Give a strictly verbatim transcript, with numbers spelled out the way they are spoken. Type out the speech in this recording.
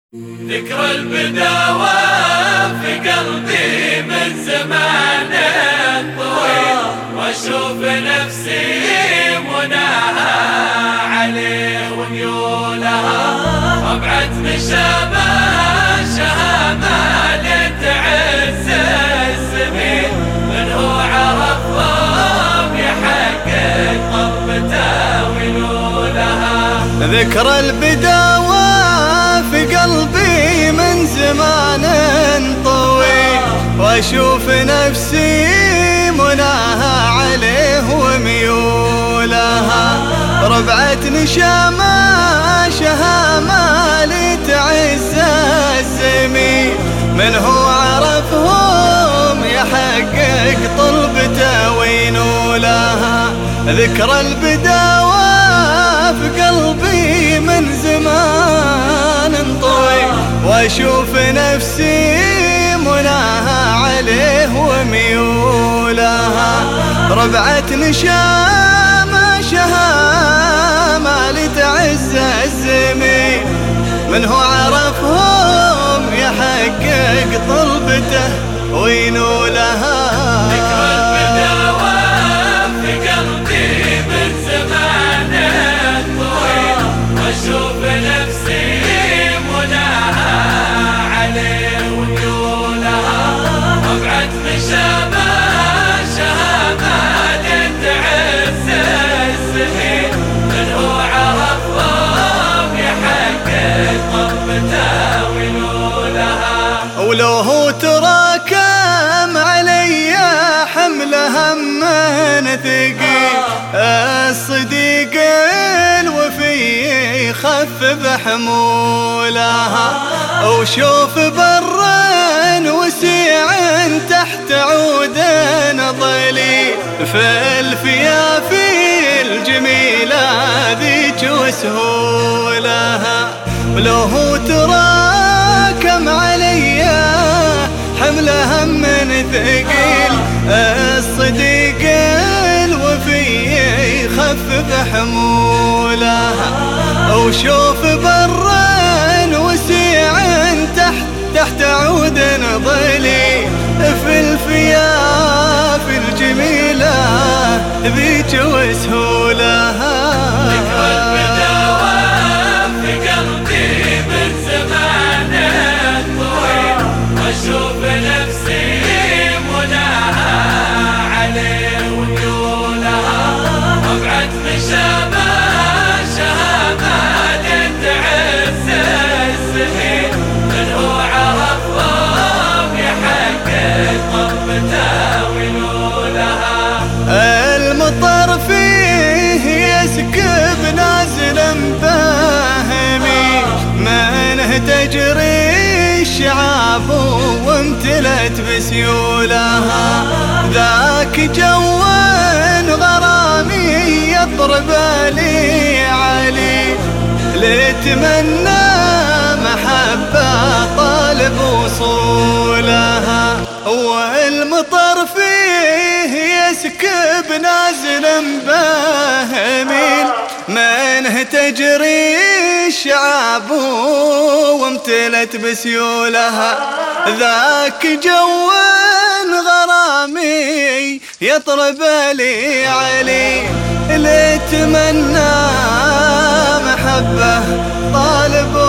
ذكرى البداوة في قلبي من زمان طويل، واشوف نفسي مناها عليه وميولها، ربعة مشابه شهامة لتعز الزميل، من هو عرفهم يحقق طلبته وينولها. ذكرى البداوة في قلبي من زمان طويل، واشوف نفسي مناها عليه وميولها، ربعة نشامة شهامة لتعز الزميل، من هو عرفهم يحقق طلبته وينولها. ذكرى البداوة في قلبي من زمان طويل، واشوف نفسي مناها عليه وميولها، ربعة نشامة شهامة لتعز الزميل، من هو عرفهم يحقق طلبته وينولها. ذكرى البداوة في قلبي من زمان طويل، واشوف نفسي مناها عليه وميولها، ربعة مشابه شهامة لتعز الزميل، من هو عرفهم يحقق طلبته وينولها. ولو هو تراكم علي حمل هم ثقيل، الصديق الوفي يخفف حمولها، وشوف بر وسيع تحت عود ظليل، في الفيافي الجميلة ذيك وسهولها. ولو هو تراكم علي حمل هم ثقيل، الصديق الوفي يخفف حمولها، وشوف بر وسيع تحت تحت عود ظليل، في الفياف الجميلة ذيك وسهولها. ذكرى البداوة في قلبي من زمان طويل، واشوف نفسي مناها عليه وميولها، ربعة مشابه شهامة لتعز الزميل، من هو عرفهم يحقق طلبته وينولها. المطر فيه يسكب نازل باهمي، منه تجري الشعاب وامتلت بسيولها، ذاك جو غرامي يضرب لي علي، لتمنى محبة طالب وصولها. والمطر فيه يسكب نازل باهمين، منه تجري الشعاب وامتلت بسيولها، ذاك جو غرامي يطرب لي علي، لتمنى محبة طالب